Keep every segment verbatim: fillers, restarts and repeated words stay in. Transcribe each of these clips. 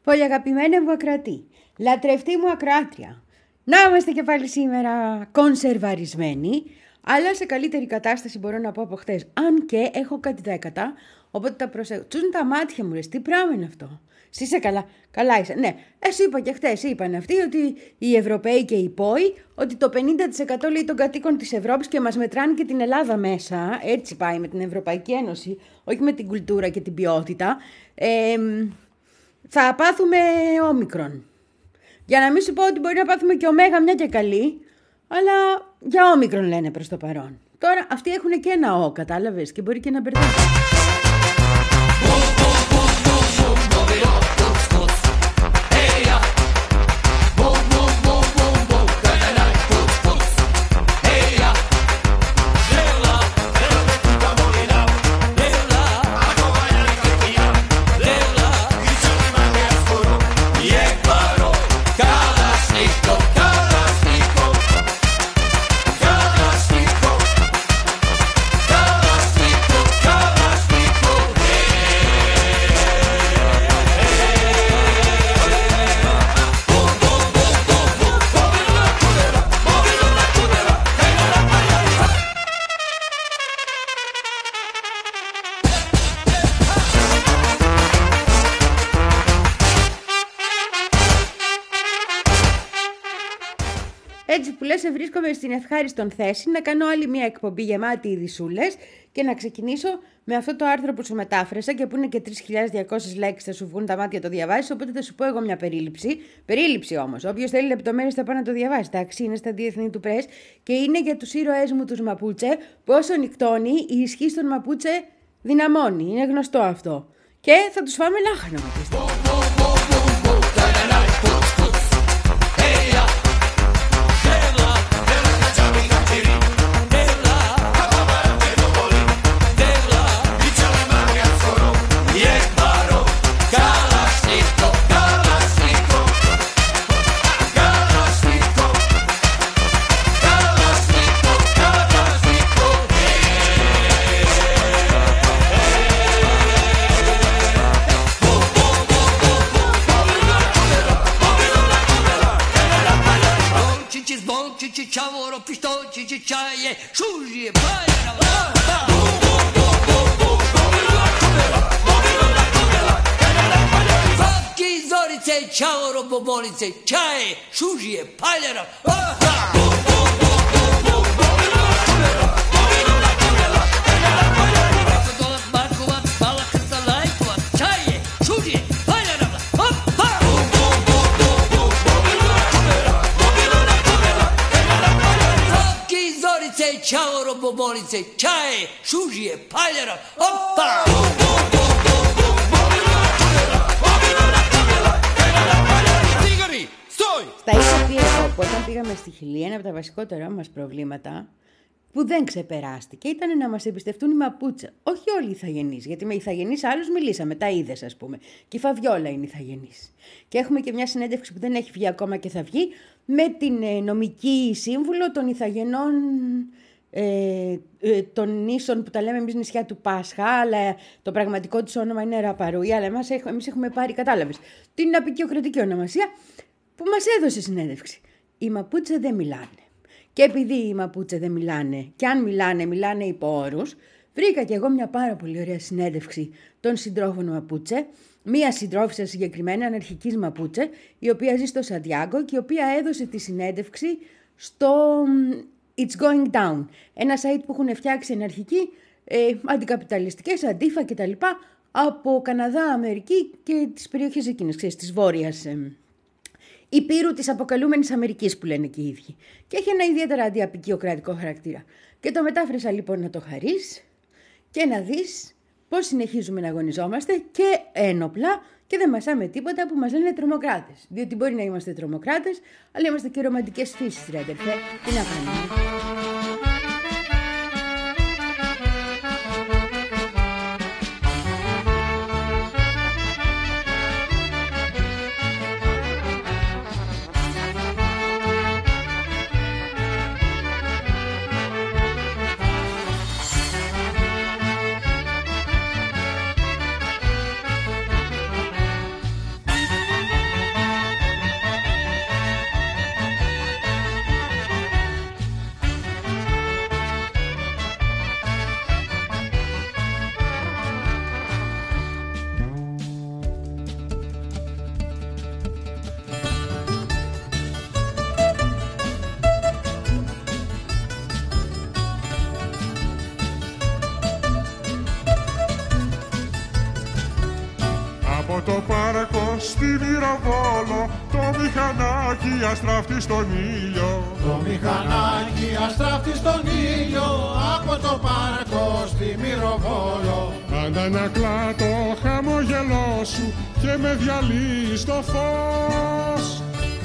Πολύ αγαπημένα μου ακροατή, λατρευτή μου ακροάτρια, να είμαστε και πάλι σήμερα κονσερβαρισμένοι, αλλά σε καλύτερη κατάσταση μπορώ να πω από χτες. Αν και έχω κάτι δέκατα, οπότε τα προσέχω. Τσούν τα μάτια μου, λες, τι πράγμα είναι αυτό. Εσύ είσαι καλά, καλά είσαι. Ναι, εσύ είπα και χτες, είπαν αυτοί ότι οι Ευρωπαίοι και οι ΠΟΗ, ότι το πενήντα τοις εκατό λέει των κατοίκων της Ευρώπης και μας μετράνε και την Ελλάδα μέσα, έτσι πάει με την Ευρωπαϊκή Ένωση, όχι με την κουλτούρα και την ποιότητα, ε, θα πάθουμε όμικρον. Για να μην σου πω ότι μπορεί να πάθουμε και ωμέγα μια και καλή, αλλά για όμικρον λένε προς το παρόν. Τώρα αυτοί έχουν και ένα ο, κατάλαβες, και μπορεί και να μπερδεύει. Έτσι που λες, βρίσκομαι στην ευχάριστον θέση να κάνω άλλη μια εκπομπή γεμάτη ειδισούλες και να ξεκινήσω με αυτό το άρθρο που σου μετάφρασα και που είναι και τρεις χιλιάδες διακόσιες λέξεις, θα σου βγουν τα μάτια το διαβάσεις, οπότε θα σου πω εγώ μια περίληψη. Περίληψη όμως, όποιος θέλει λεπτομέρειες θα πάει να το διαβάσει, εντάξει, είναι στα διεθνή του πρες και είναι για τους ήρωές μου τους Μαπούτσε, πόσο νυχτώνει η ισχύ των Μαπούτσε δυναμώνει, είναι γνωστό αυτό. Και θα τους φάμε λάχανο με πιστεύω. Ciavoro, pistoci, cicciaie, sciugli, pagliano. Facchi, zorice, ciavoro, bobonice, ciaie, sciugli, pagliano. Ciao robobonice, ciao, sushi e pagliara, oppa! Στα είχα πει εγώ που όταν πήγαμε στη Χιλή, ένα από τα βασικότερα μας προβλήματα που δεν ξεπεράστηκε ήταν να μας εμπιστευτούν οι Μαπούτσε. Όχι όλοι οι Ιθαγενείς, γιατί με Ιθαγενείς άλλους μιλήσαμε, τα είδες ας πούμε. Και η Φαβιόλα είναι Ιθαγενής. Και έχουμε και μια συνέντευξη που δεν έχει βγει ακόμα και θα βγει με την νομική σύμβουλο των Ιθαγενών. Ε, ε, των νήσων που τα λέμε εμείς νησιά του Πάσχα, αλλά το πραγματικό τους όνομα είναι Ραπαρούι, αλλά εμάς, εμείς έχουμε πάρει, κατάλαβες, την απεικιοκρατική ονομασία που μας έδωσε συνέντευξη. Οι Μαπούτσε δεν μιλάνε. Και επειδή οι Μαπούτσε δεν μιλάνε, και αν μιλάνε, μιλάνε υπό όρους, βρήκα κι εγώ μια πάρα πολύ ωραία συνέντευξη των συντρόφων Μαπούτσε, μία συντρόφισσα συγκεκριμένα αναρχικής Μαπούτσε, η οποία ζει στο Σαντιάγκο και η οποία έδωσε τη συνέντευξη στο It's Going Down, ένα site που έχουν φτιάξει εναρχικοί, ε, αντικαπιταλιστικές, αντίφα κτλ. Από Καναδά, Αμερική και τις περιοχές εκείνες, ξέρεις, της βόρειας ε, υπήρου της αποκαλούμενης Αμερικής που λένε και οι ίδιοι. Και έχει ένα ιδιαίτερα αντιαπικιοκρατικό χαρακτήρα. Και το μετάφρασα λοιπόν να το χαρείς και να δεις πώς συνεχίζουμε να αγωνιζόμαστε και ένοπλα και δεν μασάμε τίποτα που μας λένε τρομοκράτες. Διότι μπορεί να είμαστε τρομοκράτες, αλλά είμαστε και ρομαντικές φύσεις, ρε αδερφέ. Τι να κάνουμε. Από το πάρκο στη Μυροβόλο το μηχανάκι αστράφτει στον ήλιο. Το μηχανάκι αστράφτει στον ήλιο. Από το πάρκο στη Μυροβόλο. Αντανακλά το χαμόγελό σου και με διαλύει στο φως.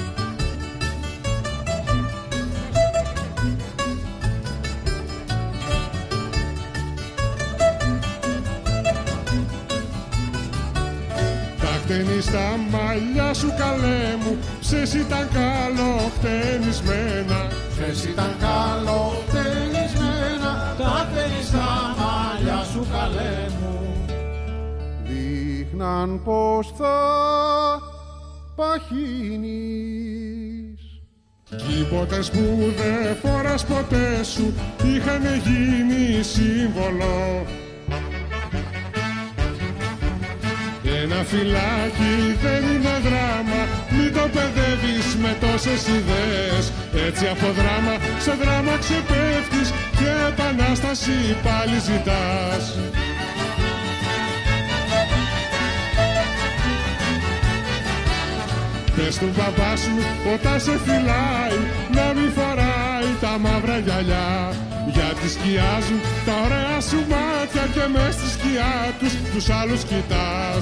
Χτένεις τα μαλλιά σου καλέ μου, ψες ήταν καλοχτενισμένα. Ψες ήταν καλοχτενισμένα, τα χτένεις τα μαλλιά σου καλέ μου. Δείχναν πως θα παχύνεις. Κύποτες που δε φοράς ποτέ σου είχαν γίνει σύμβολο. Ένα φυλάκι δεν είναι δράμα, μην το παιδεύεις με τόσες ιδέες. Έτσι από δράμα σε δράμα ξεπέφτεις και επανάσταση πάλι ζητάς. Πες του μπαμπά σου όταν σε φυλάει να μην φοράει τα μαύρα γυαλιά, γιατί σκιάζουν τα ωραία σου μάτια και μες στη σκιά τους τους άλλους κοιτάς.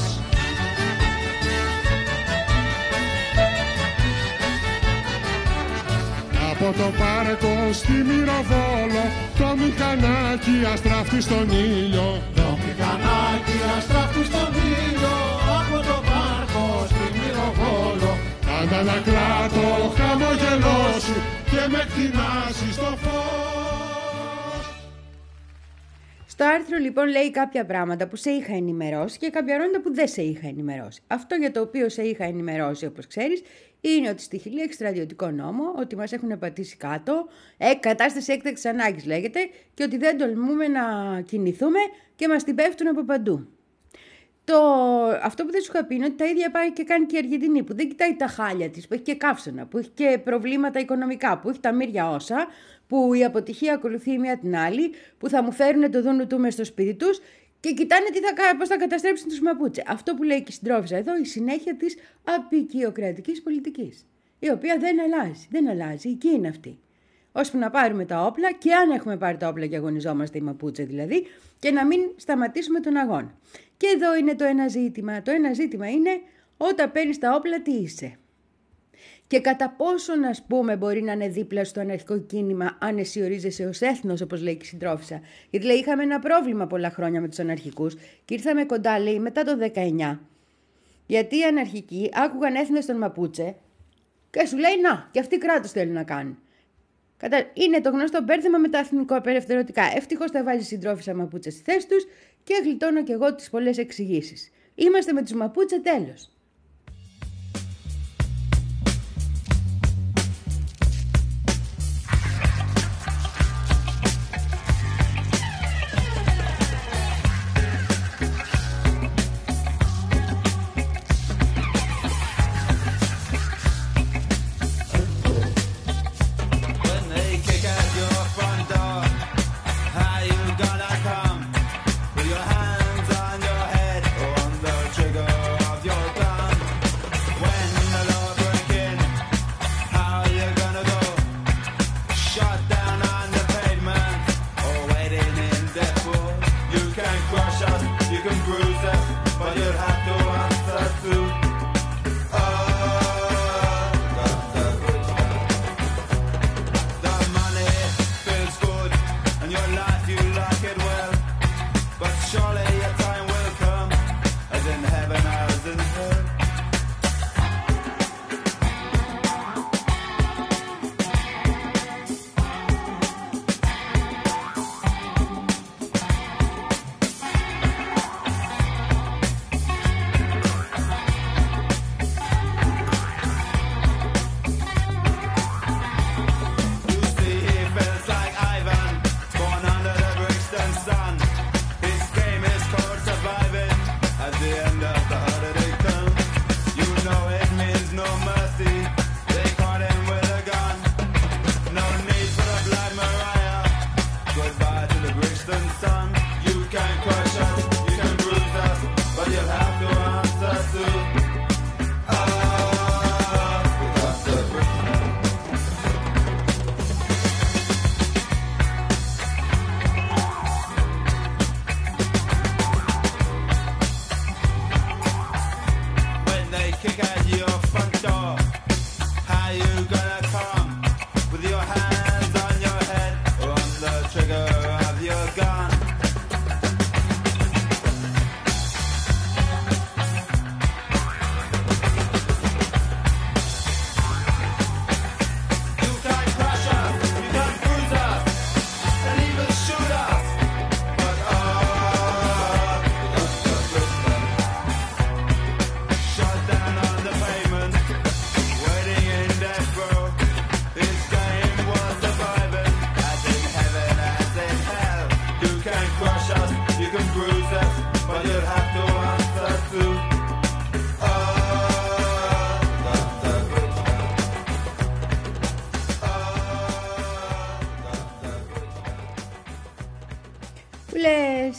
Από το πάρκο στη Μυροβόλο το μηχανάκι αστράφτει στον ήλιο. Το μηχανάκι αστράφτει στον ήλιο. Από το πάρκο στη Μυροβόλο. Αντανακλά το χαμόγελό σου και με κτηνάσει στο φως. Στο άρθρο λοιπόν λέει κάποια πράγματα που σε είχα ενημερώσει και κάποια πράγματα που δεν σε είχα ενημερώσει. Αυτό για το οποίο σε είχα ενημερώσει, όπως ξέρεις, είναι ότι στη Χιλή έχει στρατιωτικό νόμο, ότι μας έχουν πατήσει κάτω, ε, κατάσταση έκτακτης ανάγκης λέγεται, και ότι δεν τολμούμε να κινηθούμε και μας την πέφτουν από παντού. Το... Αυτό που δεν σου είχα πει είναι ότι τα ίδια πάει και κάνει και η Αργεντινή, που δεν κοιτάει τα χάλια της, που έχει και καύσωνα, που έχει και προβλήματα οικονομικά, που έχει τα μύρια όσα, που η αποτυχία ακολουθεί η μία την άλλη, που θα μου φέρουν το δούνου του μες στο σπίτι τους και κοιτάνε τι θα, πώς θα καταστρέψουν τους Μαπούτσε. Αυτό που λέει και η συντρόφισσα εδώ, η συνέχεια της αποικιοκρατικής πολιτικής, η οποία δεν αλλάζει, δεν αλλάζει, εκεί είναι αυτή. Ώσπου να πάρουμε τα όπλα, και αν έχουμε πάρει τα όπλα και αγωνιζόμαστε οι Μαπούτσε δηλαδή, και να μην σταματήσουμε τον αγώνα. Και εδώ είναι το ένα ζήτημα. Το ένα ζήτημα είναι όταν παίρνεις τα όπλα τι είσαι. Και κατά πόσον, ας πούμε, μπορεί να είναι δίπλα στο αναρχικό κίνημα αν εσύ ορίζεσαι ως έθνος, όπως λέει και η συντρόφισσα. Γιατί λέει είχαμε ένα πρόβλημα πολλά χρόνια με τους αναρχικούς και ήρθαμε κοντά, λέει, μετά το δεκαεννιά. Γιατί οι αναρχικοί άκουγαν έθνος των Μαπούτσε και σου λέει να, και αυτοί κράτος θέλουν να κάνουν. Κατα... Είναι το γνωστό μπέρδεμα με τα εθνικοαπελευθερωτικά. Ευτυχώς τα βάζει η συντρόφισσα Μαπούτσε στη θέση τους και γλιτώνω κι εγώ τις πολλές εξηγήσεις. Είμαστε με τους Μαπούτσε, τέλος.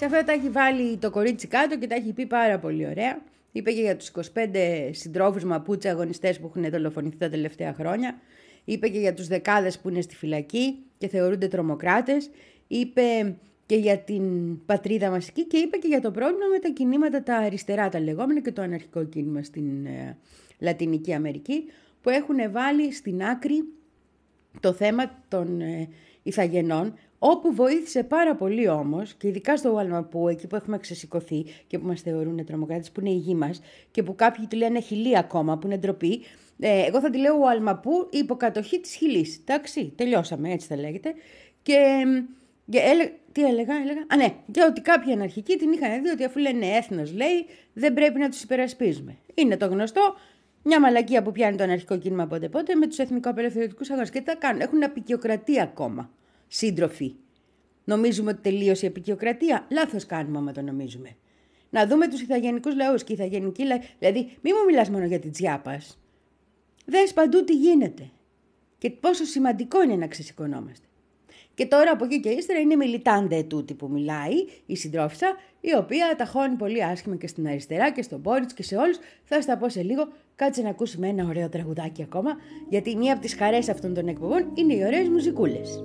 αυτά τα έχει βάλει το κορίτσι κάτω και τα έχει πει πάρα πολύ ωραία. Είπε και για τους είκοσι πέντε συντρόφους Μαπούτσε αγωνιστές που έχουν δολοφονηθεί τα τελευταία χρόνια. Είπε και για τους δεκάδες που είναι στη φυλακή και θεωρούνται τρομοκράτες. Είπε και για την πατρίδα μας εκεί και είπε και για το πρόβλημα με τα κινήματα τα αριστερά, τα λεγόμενα, και το αναρχικό κίνημα στην ε, Λατινική Αμερική, που έχουν βάλει στην άκρη το θέμα των ε, ηθαγενών, όπου βοήθησε πάρα πολύ όμως, και ειδικά στο Ουαλμαπού, εκεί που έχουμε ξεσηκωθεί και που μας θεωρούν τρομοκράτες, που είναι η γη μας και που κάποιοι τη λένε Χιλή ακόμα, που είναι ντροπή. Ε, εγώ θα τη λέω Ουαλμαπού, η υποκατοχή της Χιλής. Εντάξει, τελειώσαμε, έτσι θα λέγεται. Και, και έλε, τι έλεγα, έλεγα. Α, ναι, και ότι κάποιοι αναρχικοί την είχαν δει ότι αφού λένε έθνος, λέει, δεν πρέπει να τους υπερασπίζουμε. Είναι το γνωστό. Μια μαλακία που πιάνει το αναρχικό κίνημα πότε πότε με τους εθνικοαπελευθερωτικούς αγώνες. Και τι θα κάνουν, έχουν απεικιοκρατία ακόμα. Σύντροφοι. Νομίζουμε ότι τελείωσε η απεικιοκρατία. Λάθος κάνουμε άμα το νομίζουμε. Να δούμε τους ηθαγενικούς λαούς και οι ηθαγενικοί λαοί. Δηλαδή, μη μου μιλάς μόνο για την Τσιάπας. Δες παντού τι γίνεται. Και πόσο σημαντικό είναι να ξεσηκωνόμαστε. Και τώρα από εκεί και ύστερα είναι η μιλιτάντε τούτη που μιλάει, η συντρόφισσα, η οποία ταχώνει πολύ άσχημα και στην αριστερά και στον Μπόριτς και σε όλους. Θα στα πω σε λίγο. Κάτσε να ακούσουμε ένα ωραίο τραγουδάκι ακόμα, γιατί μία από τις χαρές αυτών των εκπομπών είναι οι ωραίες μουζικούλες.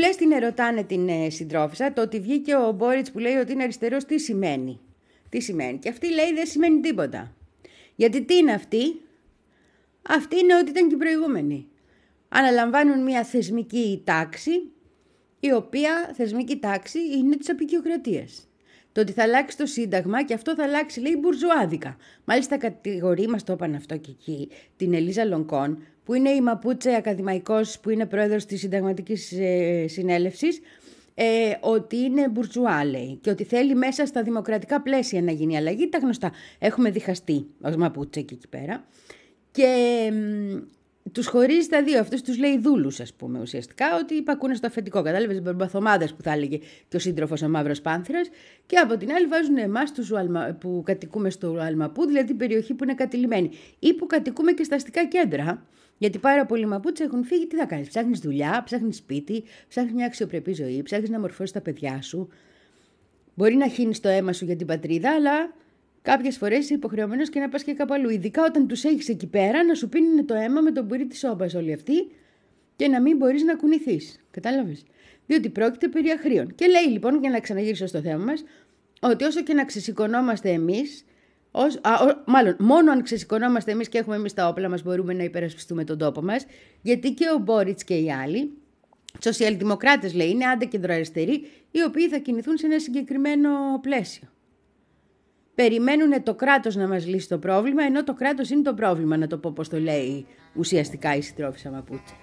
λες την ερωτάνε την ε, συντρόφισσα, το ότι βγήκε ο Μπόριτς που λέει ότι είναι αριστερός, τι σημαίνει. Τι σημαίνει. Και αυτή λέει δεν σημαίνει τίποτα. Γιατί τι είναι αυτή. Αυτή είναι ότι ήταν και οι προηγούμενοι. Αναλαμβάνουν μια θεσμική τάξη, η οποία θεσμική τάξη είναι της αποικιοκρατίας. Το ότι θα αλλάξει το Σύνταγμα και αυτό θα αλλάξει, λέει, μπουρζουάδικα. Μάλιστα κατηγορεί, μας το είπαν αυτό και εκεί, την Ελίζα Λονκόν, που είναι η Μαπούτσε ακαδημαϊκός, που είναι πρόεδρος της Συνταγματικής ε, Συνέλευσης, ε, ότι είναι μπουρζουά, λέει, και ότι θέλει μέσα στα δημοκρατικά πλαίσια να γίνει αλλαγή. Τα γνωστά. Έχουμε διχαστεί ως Μαπούτσε και εκεί πέρα. Και τους χωρίζει τα δύο. Αυτούς τους λέει δούλους, ας πούμε, ουσιαστικά, ότι υπακούνε στο αφεντικό. Κατάλαβες, μπαρμπαθομάδες που θα έλεγε και ο σύντροφος ο Μαύρος Πάνθυρας. Και από την άλλη βάζουν εμάς τους που κατοικούμε στο Αλμαπού, δηλαδή την περιοχή που είναι κατηλημένη. Ή που κατοικούμε και στα αστικά κέντρα. Γιατί πάρα πολλοί Μαπούτσε έχουν φύγει. Τι θα κάνεις, ψάχνεις δουλειά, ψάχνεις σπίτι, ψάχνεις μια αξιοπρεπή ζωή, ψάχνεις να μορφώσεις τα παιδιά σου. Μπορεί να χύνεις το αίμα σου για την πατρίδα, αλλά κάποιες φορές είσαι υποχρεωμένος και να πας και κάπου αλλού. Ειδικά όταν τους έχεις εκεί πέρα να σου πίνουν το αίμα με τον πουρί της σόμπας όλοι αυτοί και να μην μπορείς να κουνηθείς. Κατάλαβες. Διότι πρόκειται περί αχρήων. Και λέει λοιπόν, για να ξαναγυρίσω στο θέμα μας, ότι όσο και να ξεσηκωνόμαστε εμείς, ως, α, ο, μάλλον μόνο αν ξεσηκωνόμαστε εμείς και έχουμε εμείς τα όπλα μας, μπορούμε να υπερασπιστούμε τον τόπο μας, γιατί και ο Μπόριτς και οι άλλοι, σοσιαλδημοκράτες λέει, είναι άντε κεντροαριστεροί, οι οποίοι θα κινηθούν σε ένα συγκεκριμένο πλαίσιο. Περιμένουν το κράτος να μας λύσει το πρόβλημα, ενώ το κράτος είναι το πρόβλημα, να το πω πώς το λέει ουσιαστικά η συντρόφισσα Μαπούτσε.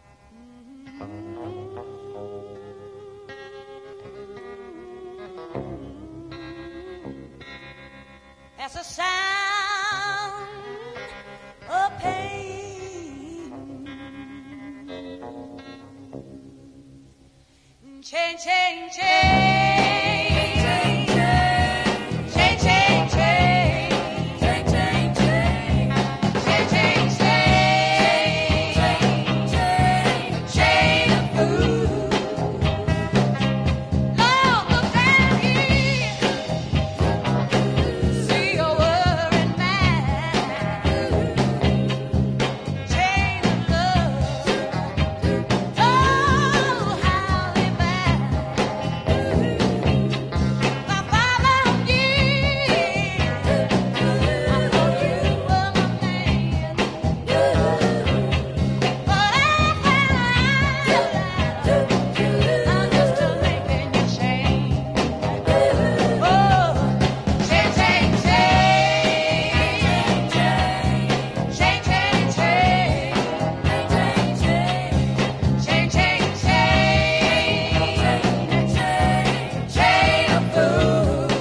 As a sound of pain, change, change, change, change, change, change, change, change, change, change, change, change of food. Lord, look down here. See your worried man. Chain of love. Oh, how they bad. My father years, I thought you were my man. But I found out I'm just a link in your chain. Oh, change, change, change, change, change, change, change, change, change, chain of food.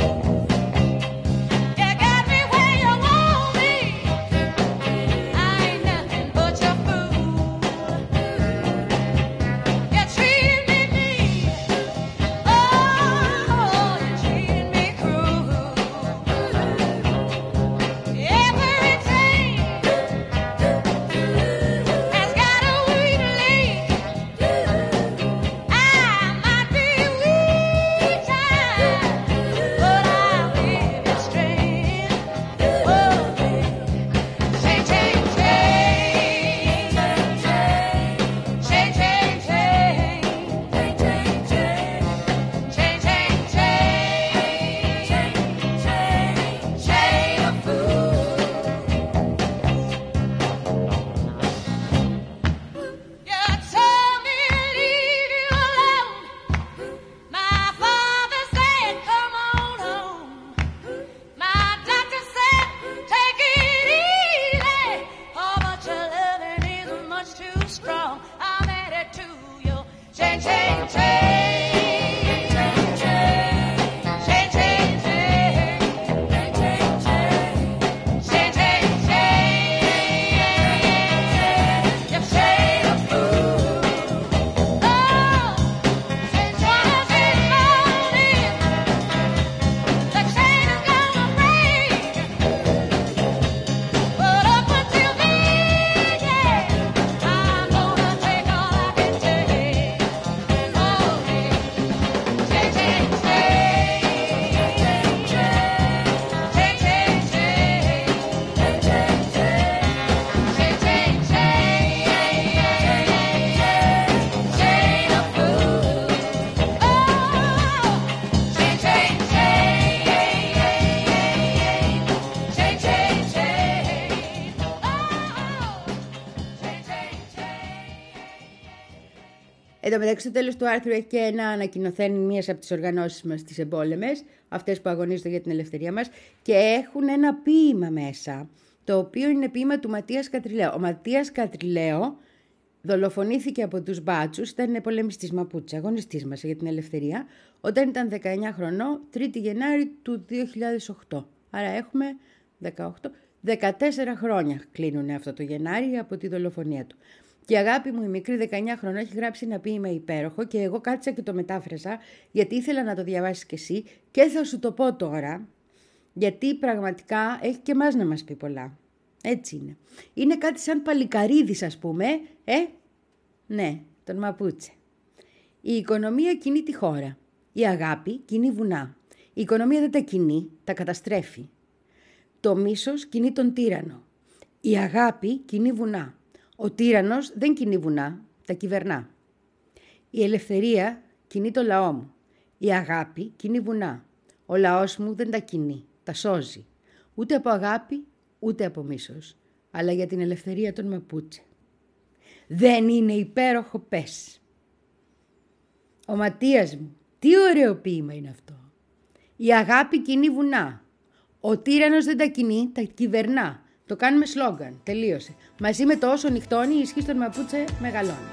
You got me where you want me. I ain't nothing but your fool. You treat me mean. Oh, you treat me cruel. Everything has got a weak link. I might be weak time, but I'll give you strength. Oh, change, change, change, change, change, change, change, change, chain of food. You told me to leave you alone. My father said, come on home. My doctor said, take it easy. Oh, but your loving is much too strong. I'm headed to you. Change, change, change, change, change, change, change, change, change, change, your shade of food. Oh, since one of these mornings, the chain is gonna break. But up until then, yeah, I'm gonna take all I can take. Oh, Εν τω μεταξύ, στο τέλος του άρθρου έχει και ένα ανακοινωθέν μίας από τις οργανώσεις μας, τις εμπόλεμες, αυτές που αγωνίζονται για την ελευθερία μας, και έχουν ένα ποίημα μέσα, το οποίο είναι ποίημα του Ματίας Κατριλαίου. Ο Ματίας Κατριλαίου δολοφονήθηκε από τους μπάτσους, ήταν πολεμιστής Μαπούτσε, αγωνιστής μας για την ελευθερία, όταν ήταν δεκαεννιά χρονών, τρίτη Γενάρη του δύο χιλιάδες οκτώ. Άρα έχουμε δεκαοκτώ, δεκατέσσερα χρόνια κλείνουν αυτό το Γενάρη από τη δολοφονία του. Και η αγάπη μου, η μικρή δεκαεννιά χρονών, έχει γράψει ένα ποίημα υπέροχο και εγώ κάτσα και το μετάφρασα, γιατί ήθελα να το διαβάσεις κι εσύ και θα σου το πω τώρα, γιατί πραγματικά έχει και εμάς να μας πει πολλά. Έτσι είναι. Είναι κάτι σαν παλικαρίδης, ας πούμε, ε, ναι, τον Μαπούτσε. Η οικονομία κινεί τη χώρα. Η αγάπη κινεί βουνά. Η οικονομία δεν τα κινεί, τα καταστρέφει. Το μίσος κινεί τον τύρανο. Η αγάπη κινεί βουνά. Ο τύρανος δεν κινεί βουνά, τα κυβερνά. Η ελευθερία κινεί το λαό μου. Η αγάπη κινεί βουνά. Ο λαός μου δεν τα κινεί, τα σώζει. Ούτε από αγάπη, ούτε από μίσος, αλλά για την ελευθερία των Μαπούτσε. Δεν είναι υπέροχο, πες. Ο Ματίας μου, τι ωραίο ποίημα είναι αυτό. Η αγάπη κινεί βουνά. Ο τύρανος δεν τα κινεί, τα κυβερνά. Το κάνουμε σλόγγαν, τελείωσε. Μαζί με το όσο νυχτώνει, η ισχύ των Μαπούτσε μεγαλώνει.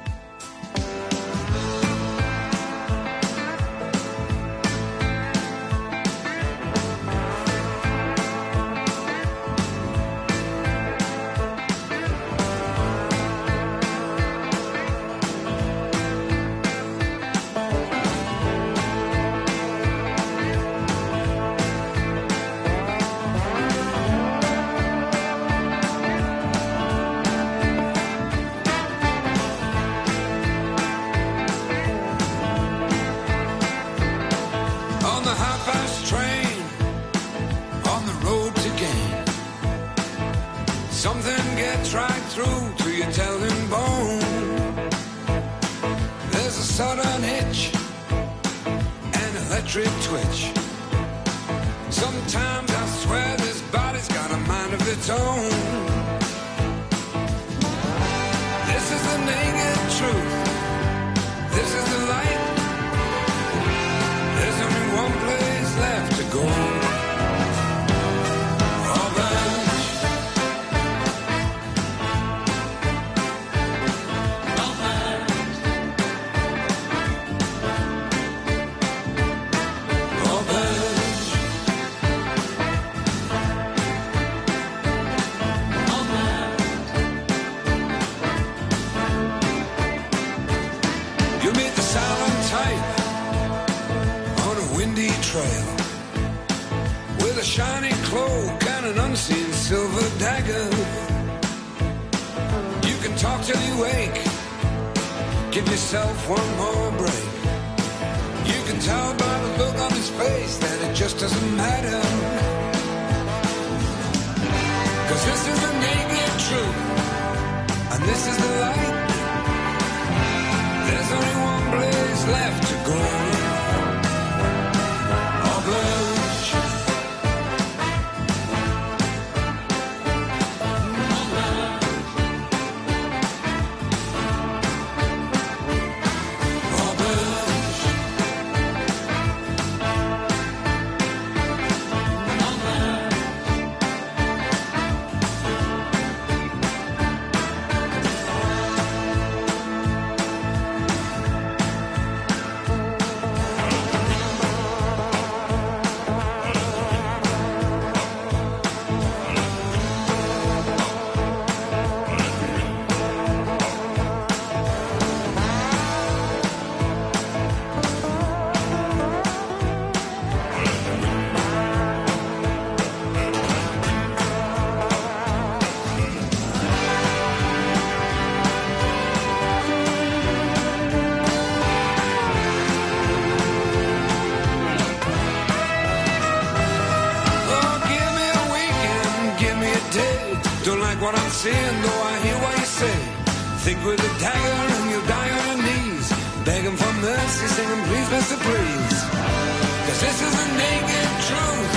Though I hear what you say, think with a dagger and you'll die on your knees, begging for mercy, singing please, mister please. Cause this is the naked truth,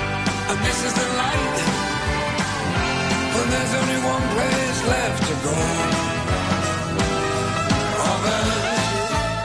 and this is the light, and there's only one place left to go. Oh,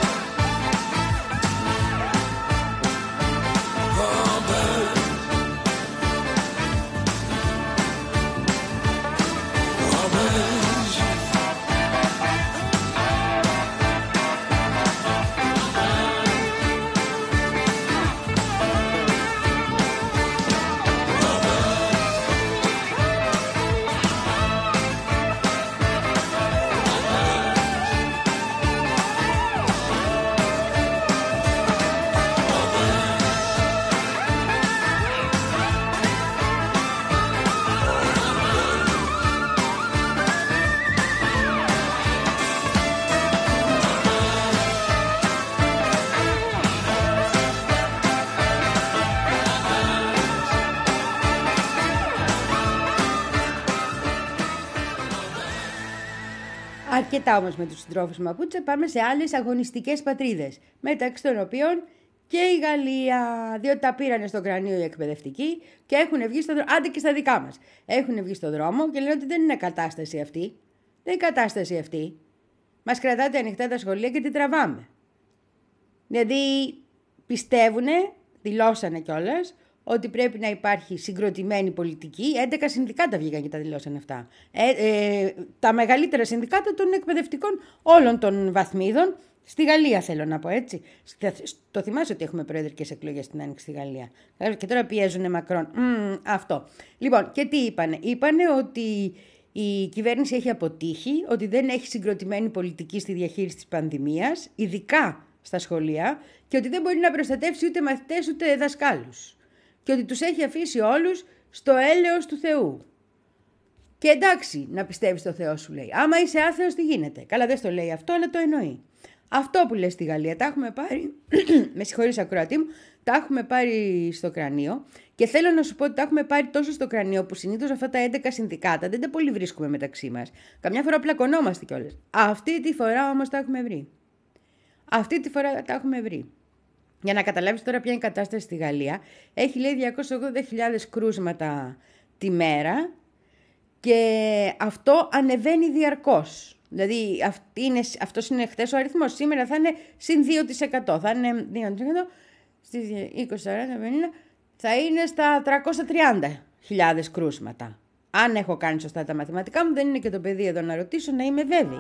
Αρκετά όμως με τους συντρόφους Μαπούτσε, πάμε σε άλλες αγωνιστικές πατρίδες, μεταξύ των οποίων και η Γαλλία, διότι τα πήρανε στο κρανίο οι εκπαιδευτικοί και έχουν βγει στο δρόμο, άντε και στα δικά μας, έχουν βγει στο δρόμο και λένε ότι δεν είναι κατάσταση αυτή, δεν είναι κατάσταση αυτή, μας κρατάτε ανοιχτά τα σχολεία και τι τραβάμε. Δηλαδή πιστεύουνε, δηλώσανε κιόλας, ότι πρέπει να υπάρχει συγκροτημένη πολιτική. έντεκα συνδικάτα βγήκαν και τα δηλώσαν αυτά. Ε, ε, τα μεγαλύτερα συνδικάτα των εκπαιδευτικών όλων των βαθμίδων, στη Γαλλία θέλω να πω, έτσι. Το θυμάσαι ότι έχουμε προεδρικές εκλογές στην Άνοιξη στη Γαλλία. Και τώρα πιέζουνε Μακρόν. Mm, αυτό. Λοιπόν, και τι είπανε. Είπανε ότι η κυβέρνηση έχει αποτύχει, ότι δεν έχει συγκροτημένη πολιτική στη διαχείριση της πανδημίας, ειδικά στα σχολεία, και ότι δεν μπορεί να προστατεύσει ούτε μαθητές ούτε δασκάλους. Και ότι τους έχει αφήσει όλους στο έλεος του Θεού. Και εντάξει να πιστεύεις στο Θεό σου, λέει. Άμα είσαι άθεος τι γίνεται. Καλά δεν στο λέει αυτό, αλλά το εννοεί. Αυτό που λέει στη Γαλλία τα έχουμε πάρει, με συγχωρείς ακροατή μου, τα έχουμε πάρει στο κρανίο. Και θέλω να σου πω ότι τα έχουμε πάρει τόσο στο κρανίο που συνήθως αυτά τα έντεκα συνδικάτα δεν τα πολύ βρίσκουμε μεταξύ μας. Καμιά φορά πλακωνόμαστε κιόλας. Αυτή τη φορά όμως τα έχουμε βρει. Αυτή τη φορά τα έχουμε βρει. Για να καταλάβεις τώρα ποια είναι η κατάσταση στη Γαλλία, έχει λέει διακόσιες ογδόντα χιλιάδες κρούσματα τη μέρα και αυτό ανεβαίνει διαρκώς. Δηλαδή είναι, αυτός είναι χθες ο αριθμός, σήμερα θα είναι συν δύο τοις εκατό, θα είναι δύο τοις εκατό στις είκοσι, σαράντα, πενήντα, θα είναι στα τριακόσιες τριάντα χιλιάδες κρούσματα. Αν έχω κάνει σωστά τα μαθηματικά μου, δεν είναι και το παιδί εδώ να ρωτήσω, να είμαι βέβαιη.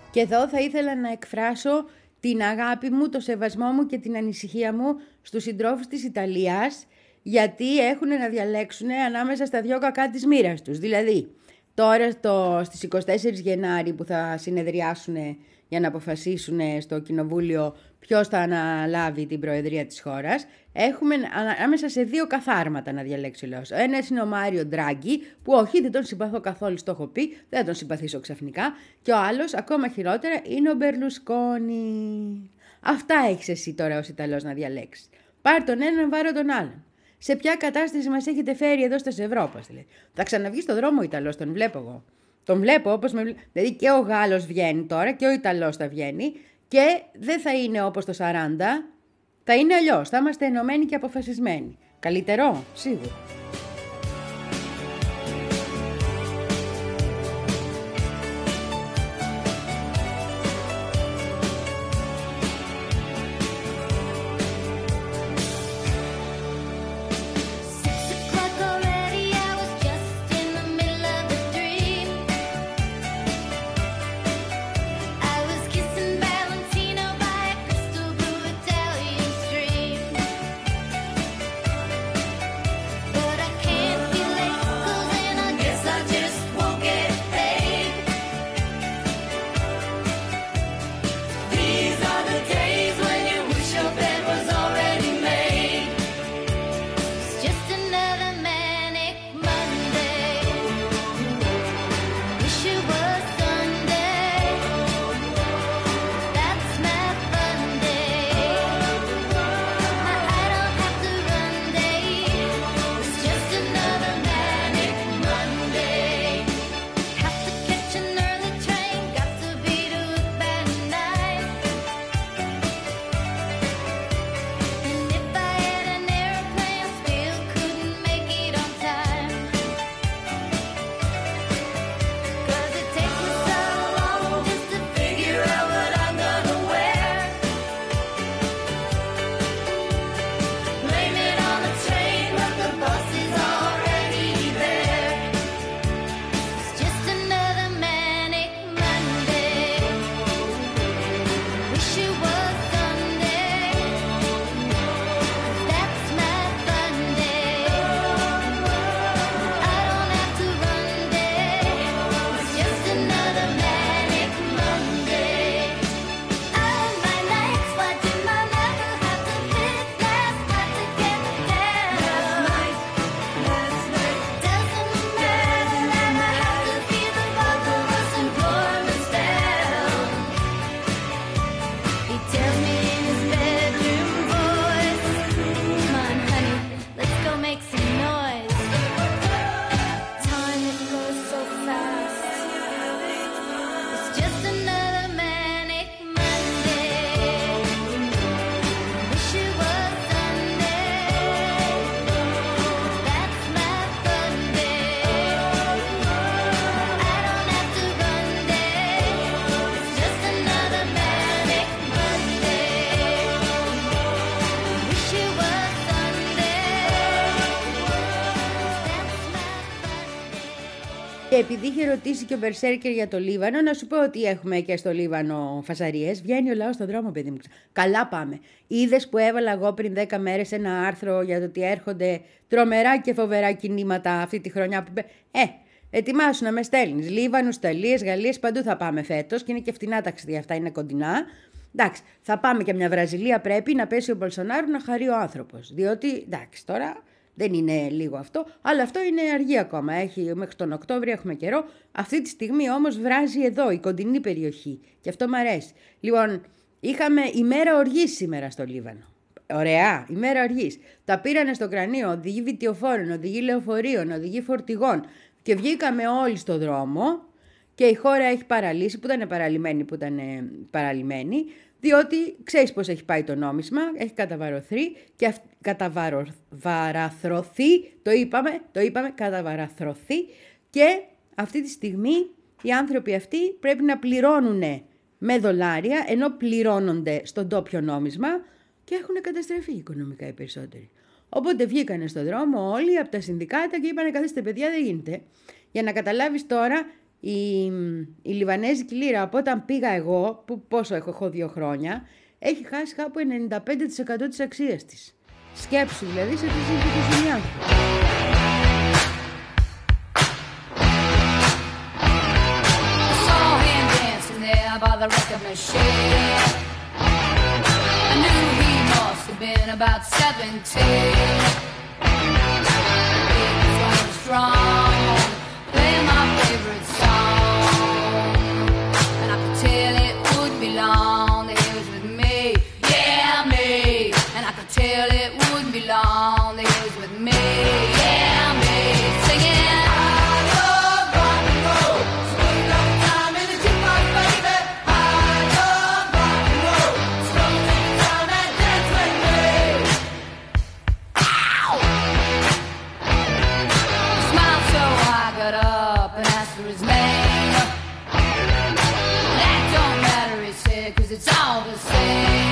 Και εδώ θα ήθελα να εκφράσω την αγάπη μου, το σεβασμό μου και την ανησυχία μου στους συντρόφους της Ιταλίας, γιατί έχουν να διαλέξουν ανάμεσα στα δυο κακά της μοίρας τους. Δηλαδή, τώρα το, στις εικοστή τέταρτη Γενάρη που θα συνεδριάσουν για να αποφασίσουν στο Κοινοβούλιο ποιος θα αναλάβει την προεδρία της χώρας, έχουμε ανάμεσα σε δύο καθάρματα να διαλέξει ο λαός. Ο ένας είναι ο Μάριο Ντράγκη, που όχι, δεν τον συμπαθώ καθόλου, στο έχω πει, δεν θα τον συμπαθήσω ξαφνικά. Και ο άλλος, ακόμα χειρότερα, είναι ο Μπερλουσκόνη. Αυτά έχεις εσύ τώρα ως Ιταλός να διαλέξεις. Πάρ' τον έναν, βάρω τον άλλον. Σε ποια κατάσταση μας έχετε φέρει εδώ στις Ευρώπας, δηλαδή. Θα ξαναβγεί στον δρόμο ο Ιταλός, τον βλέπω εγώ. Τον βλέπω όπως με... Δηλαδή και ο Γάλλος βγαίνει τώρα και ο Ιταλός θα βγαίνει και δεν θα είναι όπως το σαράντα, θα είναι αλλιώς, θα είμαστε ενωμένοι και αποφασισμένοι. Καλύτερο, σίγουρα. Και επειδή είχε ρωτήσει και ο Μπερσέρκερ για το Λίβανο, να σου πω ότι έχουμε και στο Λίβανο φασαρίες. Βγαίνει ο λαός στον δρόμο, παιδί μου. Καλά πάμε. Είδες που έβαλα εγώ πριν δέκα μέρες ένα άρθρο για το ότι έρχονται τρομερά και φοβερά κινήματα αυτή τη χρονιά που. Ε, ετοιμάσου να με στέλνεις. Λίβανο, Ιταλίες, Γαλλίες, παντού θα πάμε φέτος και είναι και φτηνά ταξίδια αυτά, είναι κοντινά. Εντάξει, θα πάμε και μια Βραζιλία, πρέπει να πέσει ο Μπολσονάρο να χαρεί ο άνθρωπος. Διότι, εντάξει, τώρα. Δεν είναι λίγο αυτό, αλλά αυτό είναι αργή ακόμα. Έχει, μέχρι τον Οκτώβριο έχουμε καιρό. Αυτή τη στιγμή όμως βράζει εδώ, η κοντινή περιοχή. Και αυτό μου αρέσει. Λοιπόν, είχαμε ημέρα οργής σήμερα στο Λίβανο. Ωραία, ημέρα οργής. Τα πήρανε στο κρανίο οδηγοί βιτιοφόρων, οδηγοί λεωφορείων, οδηγοί φορτηγών. Και βγήκαμε όλοι στο δρόμο και η χώρα έχει παραλύσει, που ήταν παραλυμένη, που ήταν παραλυμένη. Διότι ξέρεις πώς έχει πάει το νόμισμα, έχει καταβαρωθεί και αυ... καταβαραθρωθεί, το είπαμε, το είπαμε, καταβαραθρωθεί και αυτή τη στιγμή οι άνθρωποι αυτοί πρέπει να πληρώνουν με δολάρια, ενώ πληρώνονται στον τόπιο νόμισμα και έχουν καταστρεφεί οικονομικά οι περισσότεροι. Οπότε βγήκανε στον δρόμο όλοι από τα συνδικάτα και είπανε καθίστε παιδιά, δεν γίνεται. Για να καταλάβεις τώρα, η, η Λιβανέζικη λίρα από όταν πήγα εγώ, που πόσο έχω, έχω δύο χρόνια, έχει χάσει κάπου ενενήντα πέντε τοις εκατό της αξίας της. Σκέψου δηλαδή σε τι συνθήκες είναι οι άνθρωποι. By the record machine, I knew he must have been about seventeen. He was running strong, playing my favorite song, and I could tell it wouldn't be long that he was with me, yeah me. And I could tell it wouldn't be long that he was with me, yeah me. Singing. It's all the same.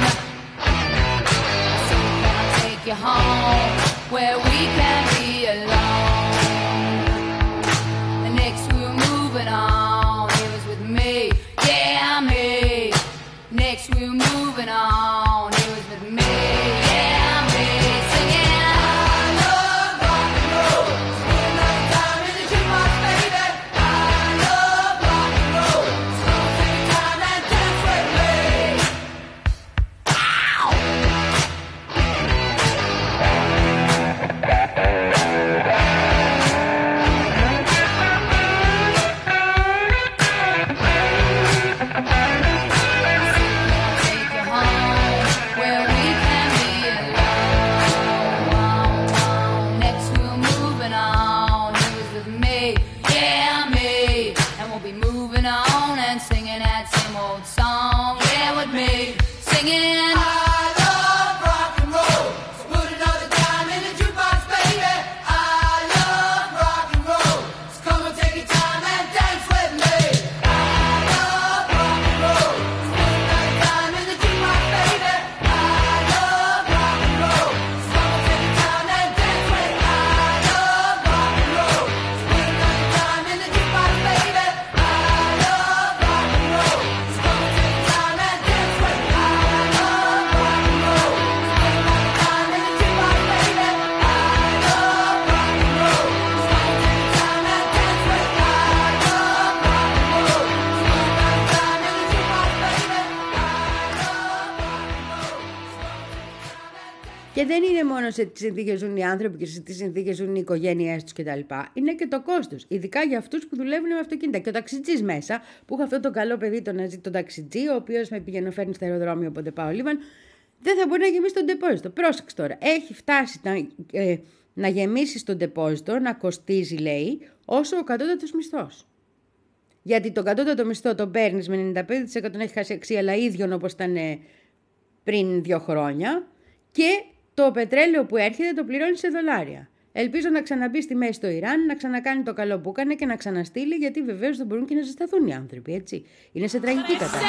So can I take you home where we can be alone? And next we were moving on. He was with me, yeah me. Next we were moving on. He was with me, yeah me. Singing, I love rock and roll. Spend another time in the jukebox, baby. I love rock and roll. So take time and dance with me. Και δεν είναι μόνο σε τι συνθήκες ζουν οι άνθρωποι και σε τι συνθήκες ζουν οι οικογένειές τους κτλ. Είναι και το κόστος. Ειδικά για αυτούς που δουλεύουν με αυτοκίνητα. Και ο ταξιτζής μέσα, που είχα αυτό το καλό παιδί, τον Ναζί, τον ταξιτζή, ο οποίος με πήγαινε φέρνει στο αεροδρόμιο όποτε πάω Λίβαν, δεν θα μπορεί να γεμίσει τον ντεπόζιτο. Πρόσεξε τώρα. Έχει φτάσει να, ε, να γεμίσει τον ντεπόζιτο, να κοστίζει, λέει, όσο ο κατώτατος μισθός. Γιατί τον κατώτατο μισθό τον παίρνει με ενενήντα πέντε τοις εκατό, έχει χάσει αξία, αλλά ίδιον όπως ήταν πριν δύο χρόνια. Και το πετρέλαιο που έρχεται το πληρώνει σε δολάρια. Ελπίζω να ξαναμπεί στη μέση στο Ιράν, να ξανακάνει το καλό που έκανε και να ξαναστείλει, γιατί βεβαίως δεν μπορούν και να ζεσταθούν οι άνθρωποι, έτσι. Είναι σε τραγική κατάσταση.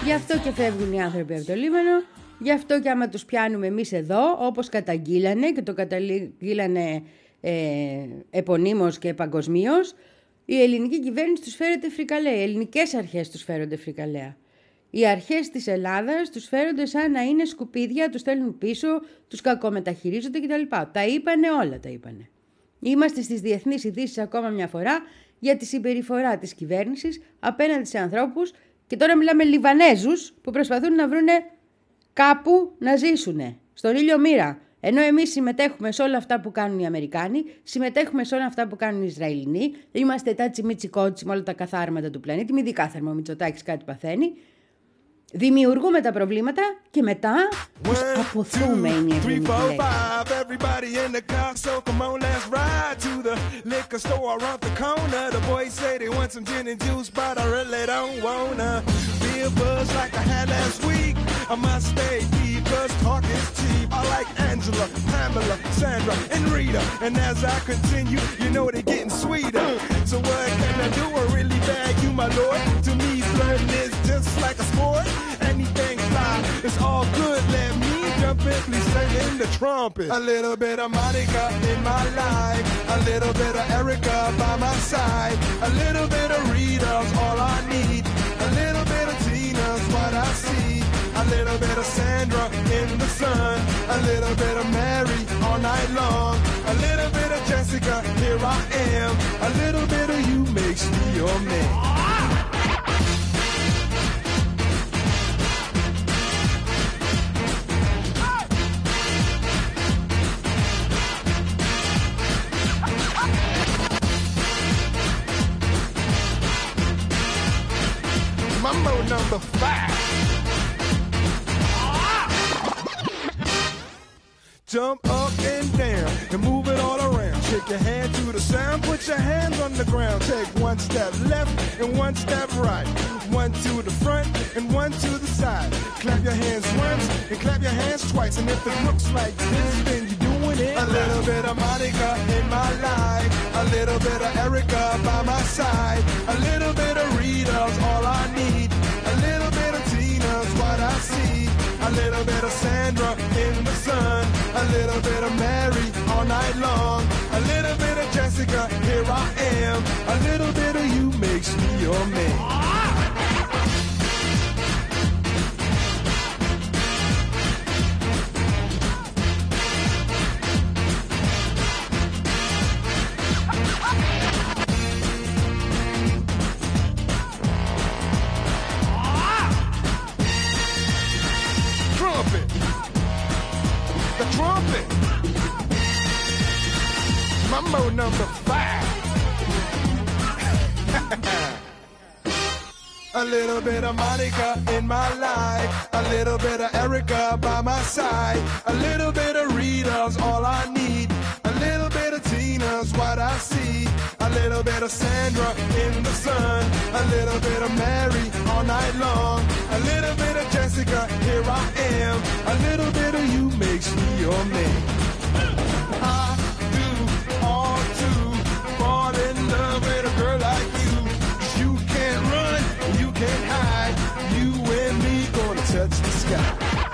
Γι' αυτό και φεύγουν οι άνθρωποι από το Λίβανο. Γι' αυτό και άμα τους πιάνουμε εμείς εδώ, όπως καταγγείλανε και το καταγγείλανε ε, επωνύμως και παγκοσμίως, η ελληνική κυβέρνηση τους φέρεται φρικαλέα. Οι ελληνικές αρχές τους φέρονται φρικαλέα. Οι αρχές της Ελλάδας τους φέρονται σαν να είναι σκουπίδια, τους στέλνουν πίσω, τους κακομεταχειρίζονται κτλ. Τα είπανε όλα, τα είπανε. Είμαστε στις διεθνείς ειδήσεις ακόμα μια φορά για τη συμπεριφορά της κυβέρνησης απέναντι σε ανθρώπους, και τώρα μιλάμε Λιβανέζους που προσπαθούν να βρουνε κάπου να ζήσουνε, στον ήλιο μοίρα. Ενώ εμείς συμμετέχουμε σε όλα αυτά που κάνουν οι Αμερικάνοι, συμμετέχουμε σε όλα αυτά που κάνουν οι Ισραηλινοί, είμαστε τάτσι μίτσι κότσι με όλα τα καθάρματα του πλανήτη, μη δικάθαρμα ο Μητσοτάκης κάτι παθαίνει. Δημιουργούμε τα προβλήματα και μετά τους αποθούμε, είναι η ευγενική λέξη. Everybody in the car, so come on, let's ride to the liquor store around the corner. The boys say they want some gin and juice, but I really don't wanna be a buzz like I had last week. I must stay deep, cause talk is cheap. I like Angela, Pamela, Sandra, and Rita. And as I continue, you know they're getting sweeter. So what can I do? I really bag you, my lord. To me, flirting is just like a sport. Anything fly, it's all good. Let me jump in, please sing in the trumpet. A little bit of Monica in my life, a little bit of Erica by my side, a little bit of Rita's all I need, a little bit of Tina's what I see, a little bit of Sandra in the sun, a little bit of Mary all night long, a little bit of Jessica, here I am, a little bit of you makes me your man. Mambo number five. Jump up and down and move it all around. Shake your hand to the sound, put your hands on the ground. Take one step left and one step right. One to the front and one to the side. Clap your hands once and clap your hands twice. And if it looks like this, then you're doing it. A little bit of Monica in my life, a little bit of Erica by my side, a little bit of Rita's all I need, a little bit of Tina's what I see, a little bit of Sandra in the sun, a little bit of Mary all night long, a little bit of Jessica, here I am, a little bit of you makes me your man. Mambo number five. A little bit of Monica in my life, a little bit of Erica by my side, a little bit of Rita's all I need, a little bit of Tina's what I see, a little bit of Sandra in the sun, a little bit of Mary all night long, a little bit of Jessica, here I am, a little bit of you makes me your man. I do all to fall in love with a girl like you. You can't run, you can't hide. You and me gonna touch the sky.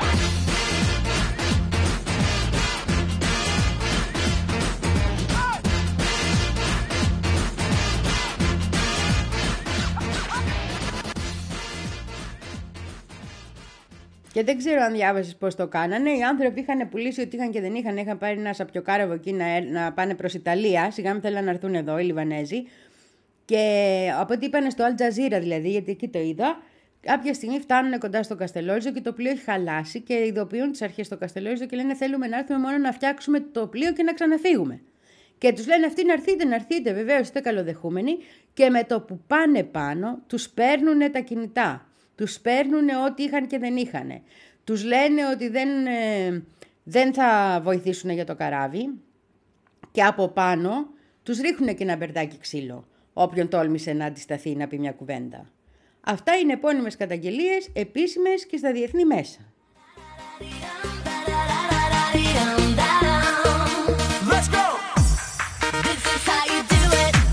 Και δεν ξέρω αν διάβασες πώς το κάνανε. Οι άνθρωποι είχαν πουλήσει ότι είχαν και δεν είχαν. Είχαν πάρει ένα σαπιοκάραβο εκεί να, να πάνε προς Ιταλία. Σιγά μην θέλουν να έρθουν εδώ οι Λιβανέζοι. Και από ό,τι είπανε στο Al Jazeera δηλαδή, γιατί εκεί το είδα, κάποια στιγμή φτάνουν κοντά στο Καστελόριζο και το πλοίο έχει χαλάσει και ειδοποιούν τις αρχές στο Καστελόριζο και λένε θέλουμε να έρθουμε μόνο να φτιάξουμε το πλοίο και να ξαναφύγουμε. Και τους λένε αυτοί να έρθετε, να έρθετε, βεβαίως είστε καλοδεχούμενοι. Και με το που πάνε πάνω, τους παίρνουν τα κινητά. Τους παίρνουν ό,τι είχαν και δεν είχαν. Τους λένε ότι δεν, ε, δεν θα βοηθήσουν για το καράβι. Και από πάνω τους ρίχνουν και ένα μπερδάκι ξύλο. Όποιον τόλμησε να αντισταθεί να πει μια κουβέντα. Αυτά είναι επώνυμες καταγγελίες, επίσημες και στα διεθνή μέσα.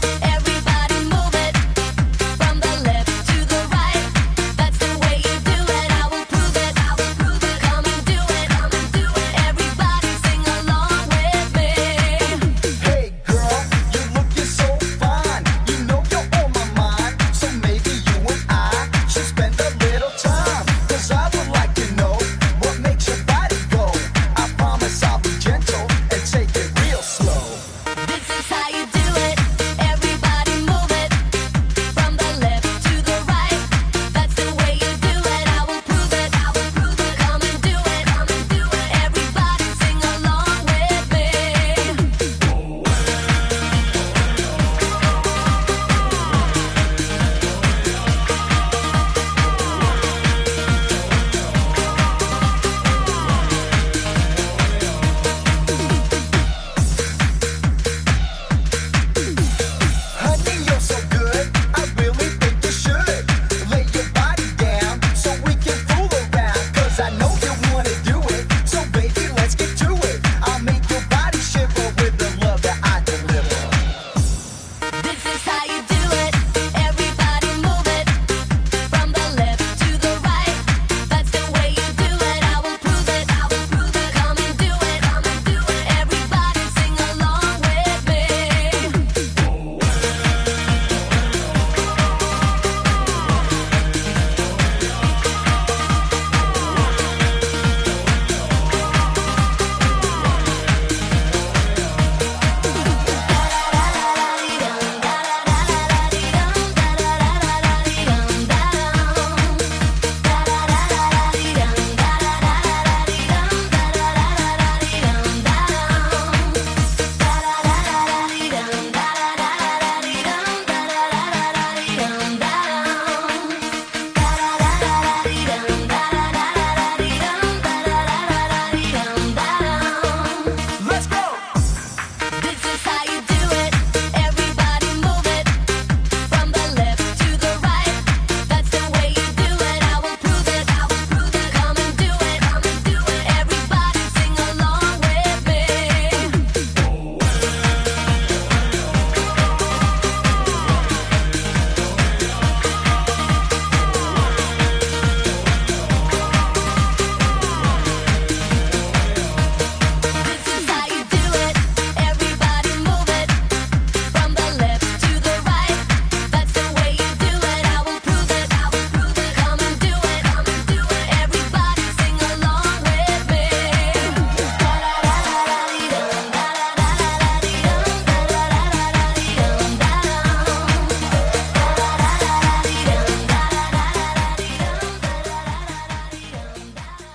Everybody move it from the left to the right. That's the way you do it.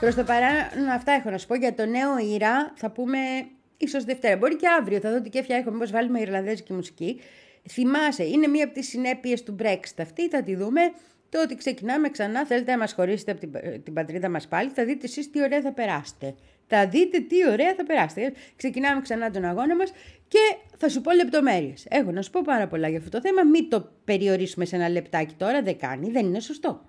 Προς το παρόν αυτά έχω να σου πω. Για το νέο Ήρα θα πούμε ίσως Δευτέρα. Μπορεί και αύριο, θα δω τι κέφια έχω, μήπως βάλουμε ιρλανδέζικη μουσική. Θυμάσαι, είναι μία από τις συνέπειες του Brexit αυτή, θα τη δούμε. Το ότι ξεκινάμε ξανά, θέλετε να μας χωρίσετε από την, την πατρίδα μας πάλι, θα δείτε εσείς τι ωραία θα περάσετε. Θα δείτε τι ωραία θα περάσετε. Ξεκινάμε ξανά τον αγώνα μας και θα σου πω λεπτομέρειες. Έχω να σου πω πάρα πολλά για αυτό το θέμα. Μην το περιορίσουμε σε ένα λεπτάκι τώρα, δεν κάνει, δεν είναι σωστό.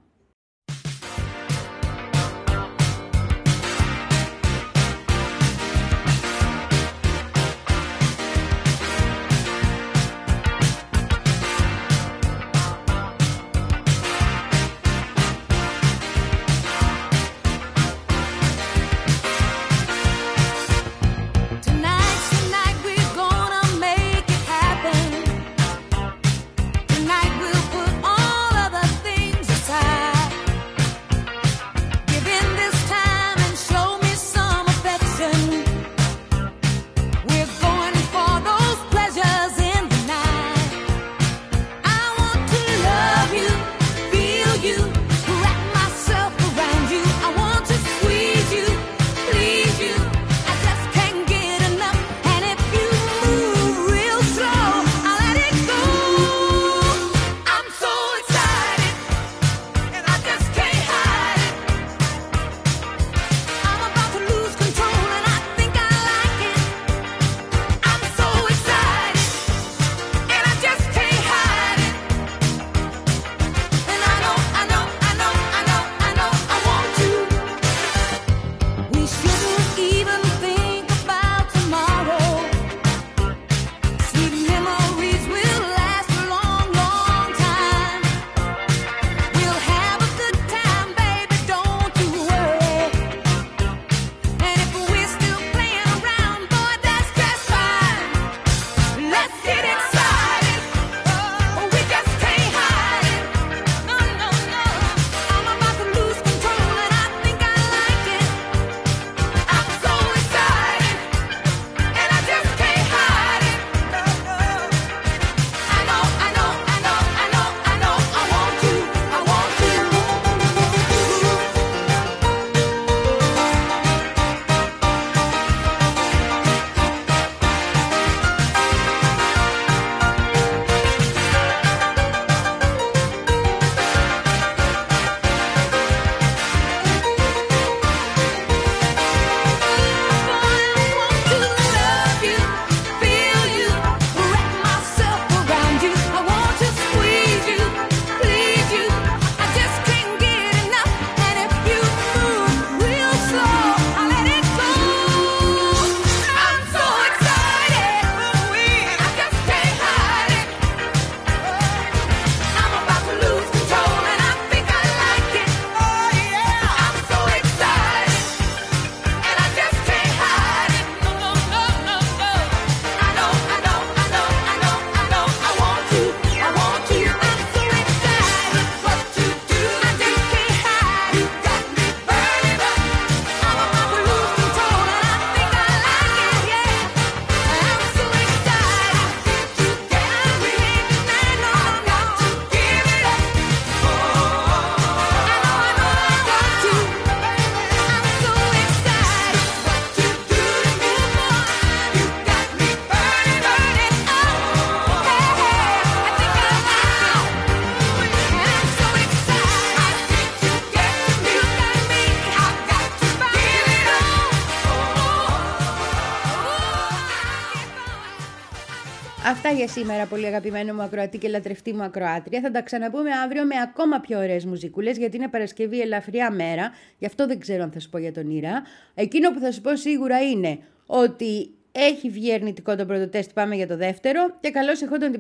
Αυτά για σήμερα, πολύ αγαπημένο μου ακροατή και λατρευτή μου ακροάτρια. Θα τα ξαναπούμε αύριο με ακόμα πιο ωραίες μουσικούλες, γιατί είναι Παρασκευή, ελαφριά μέρα. Γι' αυτό δεν ξέρω αν θα σου πω για τον Ήρα. Εκείνο που θα σου πω σίγουρα είναι ότι έχει βγει αρνητικό το πρώτο τεστ, πάμε για το δεύτερο. Και καλώς εχόντων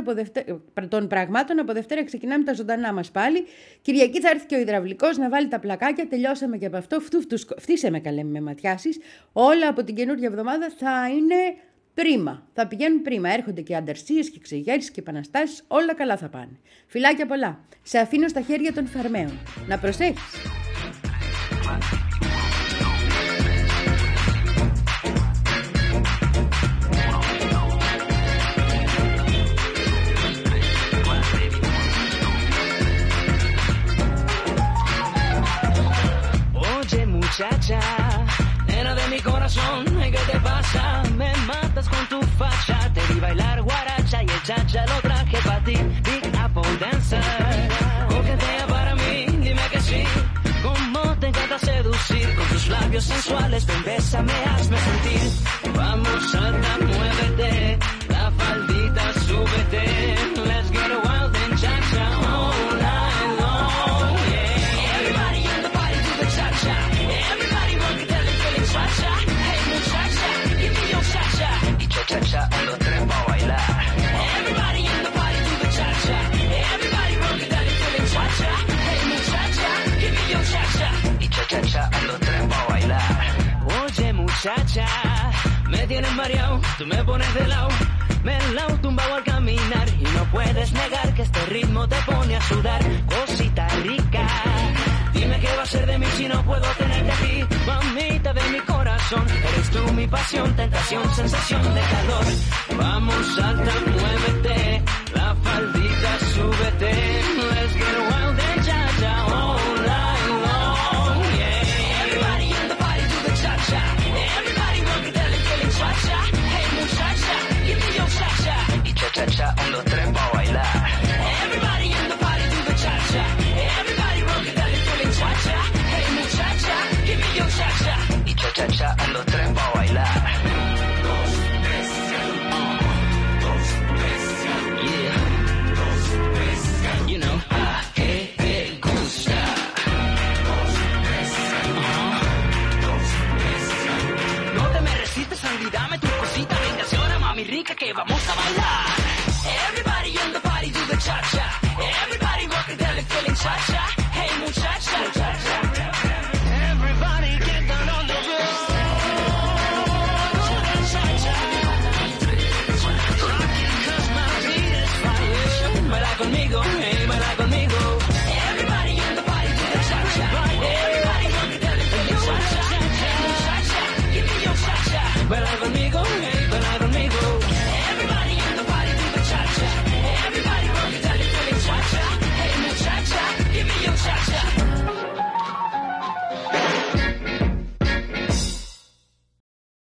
των πραγμάτων, από Δευτέρα ξεκινάμε τα ζωντανά μας πάλι. Κυριακή θα έρθει και ο υδραυλικός να βάλει τα πλακάκια. Τελειώσαμε και από αυτό. Φτύσε με καλέ με ματιάσεις. Όλα από την καινούργια εβδομάδα θα είναι πρίμα. Θα πηγαίνουν πρίμα. Έρχονται και ανταρσίες και εξεγέρσεις και επαναστάσεις. Όλα καλά θα πάνε. Φιλάκια πολλά. Σε αφήνω στα χέρια των φαρμαίων. Να προσέχεις. Muchacha, corazón, ¿qué te pasa? Me matas con tu facha. Te vi bailar guaracha y el chacha lo traje para ti. Big Apple Dancer, coquetea para mí, dime que sí. Cómo te encanta seducir con tus labios sensuales. Ven, bésame, hazme sentir. Vamos, salta, muévete, la faldita súbete. Let's get wild and cha-cha all night long, yeah. Everybody in the party do the cha-cha. Everybody rock it, tell it, feel it, cha-cha. Hey, muchacha, give me your cha-cha. Y cha-cha-cha, un, dos, tres, pa' bailar. Everybody in the party do the cha-cha. Everybody rock it, tell it, feel it, cha-cha. Hey, muchacha, give me your cha-cha. Y cha-cha-cha, un, dos, tres, pa' bailar. Oye, muchacha, me tienes mareado, tú me pones de lado. Me la he tumbado al caminar y no puedes negar que este ritmo te pone a sudar. Cosita rica, dime qué va a ser de mí si no puedo tenerte aquí. Mamita de mi corazón, eres tú mi pasión, tentación, sensación de calor. Vamos, salta, muévete, la faldita súbete. Let's get wild.